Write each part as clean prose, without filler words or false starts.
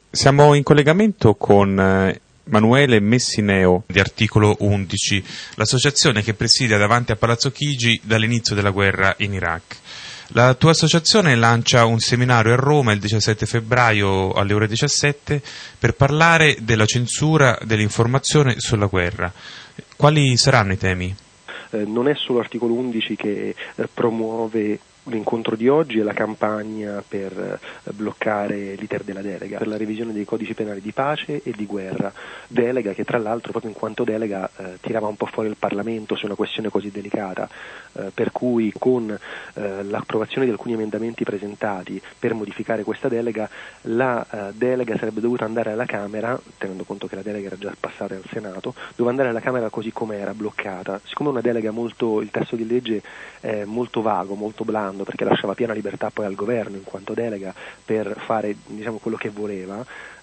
Siamo in collegamento con Emanuele Messineo di Articolo 11, l'associazione che presidia davanti a Palazzo Chigi dall'inizio della guerra in Iraq. La tua associazione lancia un seminario a Roma il 17 febbraio alle ore 17 per parlare della censura dell'informazione sulla guerra. Quali saranno i temi? Non è solo Articolo 11 che promuove l'incontro di oggi e la campagna per bloccare l'iter della delega, per la revisione dei codici penali di pace e di guerra, delega che tra l'altro proprio in quanto delega tirava un po' fuori il Parlamento su una questione così delicata, per cui con l'approvazione di alcuni emendamenti presentati per modificare questa delega, la delega sarebbe dovuta andare alla Camera, tenendo conto che la delega era già passata al Senato, doveva andare alla Camera così com'era, bloccata. Siccome una delega il testo di legge è molto vago, molto blando, perché lasciava piena libertà poi al governo in quanto delega per fare quello che voleva,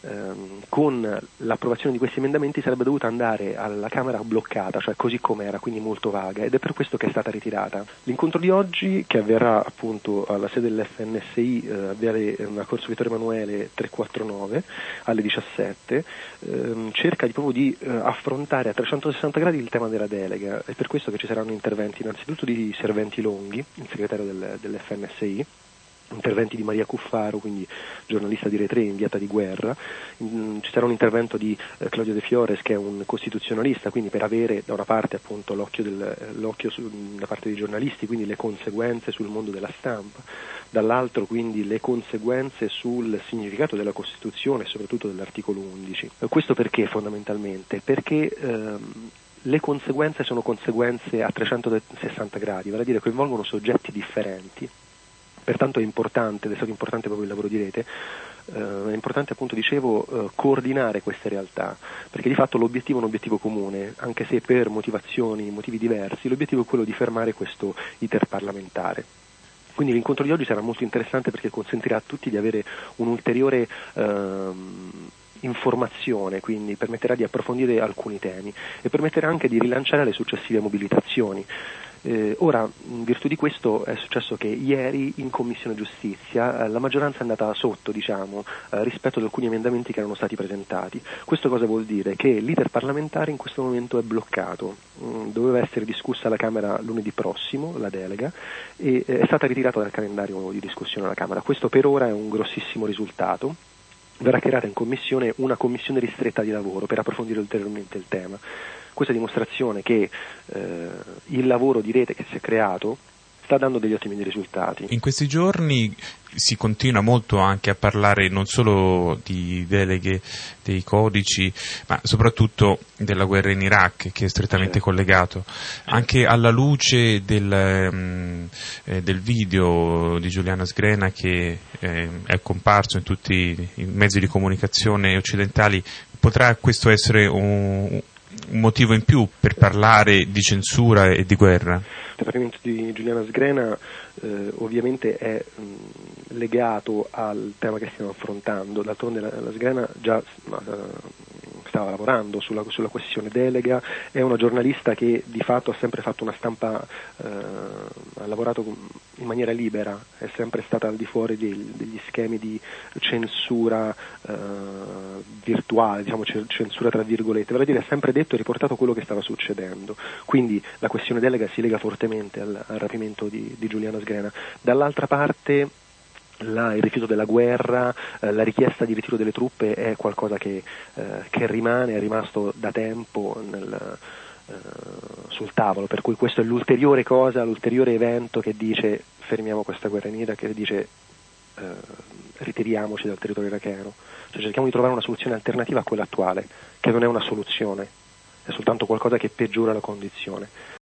con l'approvazione di questi emendamenti sarebbe dovuta andare alla Camera bloccata, cioè così com'era, quindi molto vaga, ed è per questo che è stata ritirata. L'incontro di oggi, che avverrà appunto alla sede dell'FNSI, avviare una Corso Vittorio Emanuele 349 alle 17, cerca proprio di affrontare a 360 gradi il tema della delega. È per questo che ci saranno interventi innanzitutto di Serventi Longhi, il segretario dell'FNSI, interventi di Maria Cuffaro, quindi giornalista di Re3, inviata di guerra, ci sarà un intervento di Claudio De Fiores, che è un costituzionalista, quindi per avere da una parte appunto l'occhio da parte dei giornalisti, quindi le conseguenze sul mondo della stampa, dall'altro quindi le conseguenze sul significato della Costituzione e soprattutto dell'articolo 11. Questo perché fondamentalmente? Perché le conseguenze sono conseguenze a 360 gradi, vale a dire coinvolgono soggetti differenti. Pertanto è importante, ed è stato importante proprio il lavoro di Rete, è importante appunto, dicevo, coordinare queste realtà, perché di fatto l'obiettivo è un obiettivo comune, anche se per motivi diversi, l'obiettivo è quello di fermare questo iter parlamentare. Quindi l'incontro di oggi sarà molto interessante perché consentirà a tutti di avere un'ulteriore informazione, quindi permetterà di approfondire alcuni temi e permetterà anche di rilanciare le successive mobilitazioni. Ora, in virtù di questo, è successo che ieri in Commissione Giustizia la maggioranza è andata sotto, rispetto ad alcuni emendamenti che erano stati presentati. Questo cosa vuol dire? Che l'iter parlamentare in questo momento è bloccato. Doveva essere discussa alla Camera lunedì prossimo, la delega, e è stata ritirata dal calendario di discussione alla Camera. Questo per ora è un grossissimo risultato. Verrà creata in Commissione una commissione ristretta di lavoro per approfondire ulteriormente il tema. Questa è dimostrazione che il lavoro di Rete che si è creato sta dando degli ottimi risultati. In questi giorni si continua molto anche a parlare non solo di deleghe, dei codici, ma soprattutto della guerra in Iraq, che è strettamente collegato. Anche alla luce del video di Giuliana Sgrena che è comparso in tutti i mezzi di comunicazione occidentali, potrà questo essere un motivo in più per parlare di censura e di guerra? Il trattamento di Giuliana Sgrena ovviamente è legato al tema che stiamo affrontando. D'altronde la Sgrena già stava lavorando sulla questione delega, è una giornalista che di fatto ha sempre fatto una stampa, ha lavorato in maniera libera, è sempre stata al di fuori degli schemi di censura virtuale, censura tra virgolette, vale a dire ha sempre detto e riportato quello che stava succedendo. Quindi la questione delega si lega fortemente al rapimento di Giuliana Sgrena. Dall'altra parte il rifiuto della guerra, la richiesta di ritiro delle truppe è qualcosa che è rimasto da tempo sul tavolo, per cui questo è l'ulteriore evento che dice fermiamo questa guerra in Iraq, che dice ritiriamoci dal territorio iracheno, cioè cerchiamo di trovare una soluzione alternativa a quella attuale, che non è una soluzione, è soltanto qualcosa che peggiora la condizione.